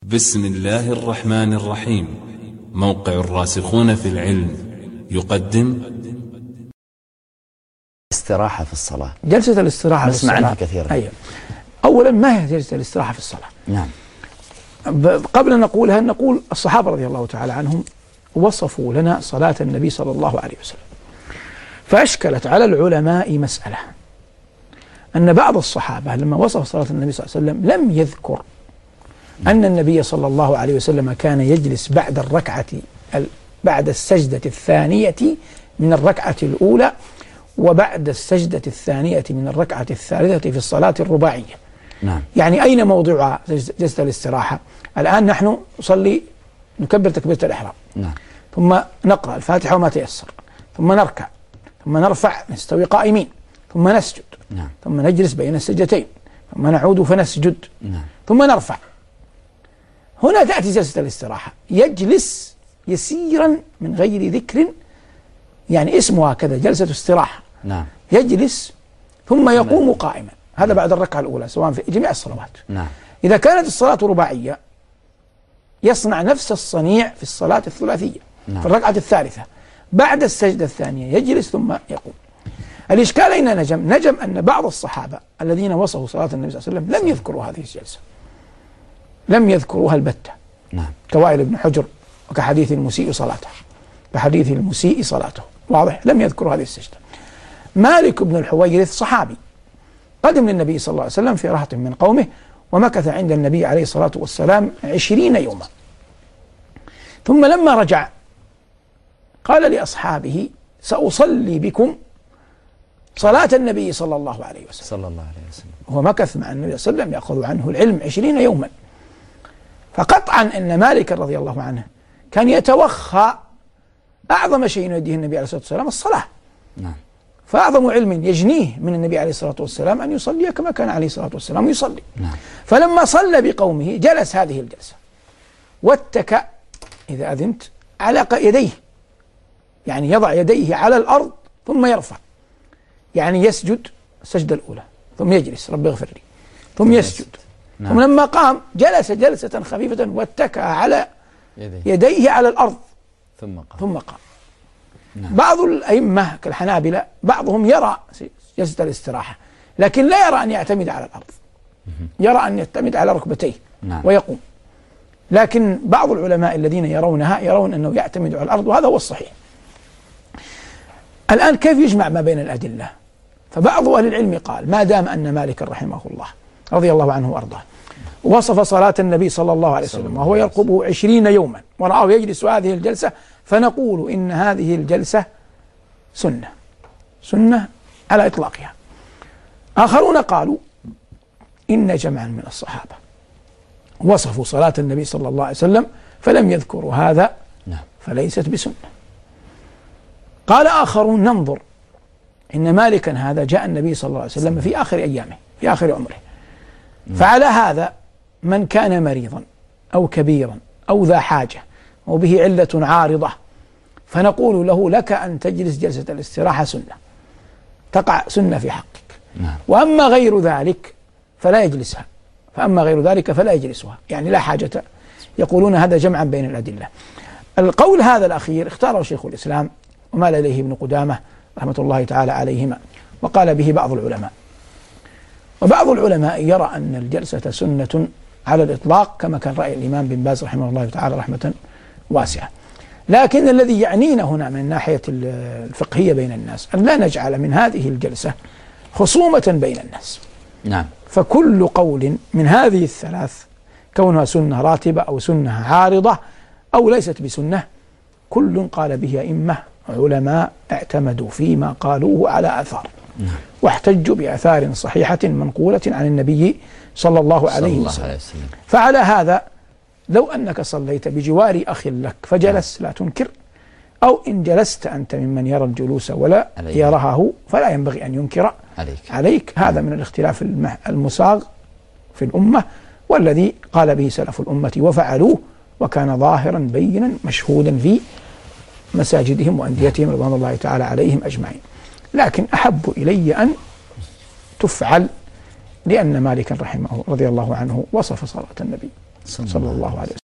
بسم الله الرحمن الرحيم. موقع الراسخون في العلم يقدم استراحة في الصلاة. جلسة الاستراحة في نسمع الصلاة عنها كثيرا. أيوة. أولا، ما هي جلسة الاستراحة في الصلاة؟ نعم. قبل أن نقولها نقول الصحابة رضي الله تعالى عنهم وصفوا لنا صلاة النبي صلى الله عليه وسلم، فأشكلت على العلماء مسألة أن بعض الصحابة لما وصف صلاة النبي صلى الله عليه وسلم لم يذكر أن النبي صلى الله عليه وسلم كان يجلس بعد السجدة الثانية من الركعة الأولى وبعد السجدة الثانية من الركعة الثالثة في الصلاة الرباعية. نعم. يعني أين موضوع جلسة الاستراحة؟ الآن نحن نصلي، نكبر تكبيرة الإحرام، نعم، ثم نقرأ الفاتحة وما تيسر، ثم نركع، ثم نرفع نستوي قائمين، ثم نسجد، نعم، ثم نجلس بين السجدتين، ثم نعود فنسجد، نعم، ثم نرفع. هنا تأتي جلسة الاستراحة، يجلس يسيرا من غير ذكر، يعني اسمها كذا جلسة استراحة. نعم. يجلس ثم يقوم قائما، هذا بعد الركعة الأولى سواء في جميع الصلوات. نعم. إذا كانت الصلاة رباعية يصنع نفس الصنيع في الصلاة الثلاثية. نعم. في الركعة الثالثة بعد السجدة الثانية يجلس ثم يقوم. الإشكال أين نجم أن بعض الصحابة الذين وصفوا صلاة النبي صلى الله عليه وسلم لم يذكروا هذه الجلسة، لم يذكروها البتة. نعم. كوائل بن حجر وكحديث المسيء صلاته، كحديث المسيء صلاته، واضح؟ لم يذكروا هذه السجدة. مالك بن الحويرث صحابي قدم للنبي صلى الله عليه وسلم في رهط من قومه، ومكث عند النبي عليه الصلاة والسلام 20 يوما، ثم لما رجع قال لأصحابه: سأصلي بكم صلاة النبي صلى الله عليه وسلم. صلى الله عليه وسلم. هو مكث مع النبي صلى الله عليه وسلم يأخذ عنه العلم 20 يوما، فقطعا أن مالك رضي الله عنه كان يتوخى أعظم شيء يديه النبي عليه الصلاة والسلام الصلاة. نعم. فأعظم علم يجنيه من النبي عليه الصلاة والسلام أن يصلي كما كان عليه الصلاة والسلام يصلي. نعم. فلما صلى بقومه جلس هذه الجلسة واتكأ إذا أذنت على يديه، يعني يضع يديه على الأرض ثم يرفع، يعني يسجد السجدة الأولى ثم يجلس رب اغفر لي ثم يسجد. نعم. ثم لما قام جلس جلسة خفيفة واتكأ على يديه على الأرض ثم قام. نعم. بعض الأئمة كالحنابلة بعضهم يرى جلسة الاستراحة لكن لا يرى أن يعتمد على الأرض، يرى أن يعتمد على ركبتيه. نعم. ويقوم. لكن بعض العلماء الذين يرونها يرون أنه يعتمد على الأرض، وهذا هو الصحيح. الآن كيف يجمع ما بين الأدلة؟ فبعض أهل العلم قال ما دام أن مالك رحمه الله رضي الله عنه وأرضاه وصف صلاة النبي صلى الله عليه وسلم وهو يرقبه 20 يوما ورآه يجلس هذه الجلسة، فنقول إن هذه الجلسة سنة على إطلاقها. آخرون قالوا إن جمعا من الصحابة وصفوا صلاة النبي صلى الله عليه وسلم فلم يذكروا هذا، فليست بسنة. قال آخرون ننظر، إن مالكا هذا جاء النبي صلى الله عليه وسلم في آخر أيامه في آخر عمره، فعلى هذا من كان مريضا أو كبيرا أو ذا حاجة أو به علة عارضة فنقول له لك أن تجلس جلسة الاستراحة، تقع سنة في حقك. وأما غير ذلك فلا يجلسها، فلا يجلسها، يعني لا حاجة. يقولون هذا جمعا بين الأدلة. القول هذا الأخير اختاره شيخ الإسلام ومال إليه ابن قدامة رحمة الله تعالى عليهما، وقال به بعض العلماء. وبعض العلماء يرى أن الجلسة سنة على الإطلاق كما كان رأي الإمام بن باز رحمه الله تعالى رحمة واسعة. لكن الذي يعنينا هنا من الناحية الفقهية بين الناس أن لا نجعل من هذه الجلسة خصومة بين الناس. نعم. فكل قول من هذه الثلاث كونها سنة راتبة أو سنة عارضة أو ليست بسنة كل قال به أئمة علماء اعتمدوا فيما قالوه على آثار، واحتجوا بآثار صحيحة منقولة عن النبي صلى الله عليه وسلم. فعلى هذا لو أنك صليت بجوار أخ لك فجلس لا تنكر، أو إن جلست أنت ممن يرى الجلوس ولا يرها هو فلا ينبغي أن ينكر عليك. هذا من الاختلاف المساغ في الأمة، والذي قال به سلف الأمة وفعلوه، وكان ظاهرا بينا مشهودا في مساجدهم وأنديتهم رضوان الله تعالى عليهم أجمعين. لكن أحب إلي أن تفعل، لأن مالكا رحمه رضي الله عنه وصف صلاة النبي صلى الله عليه وسلم.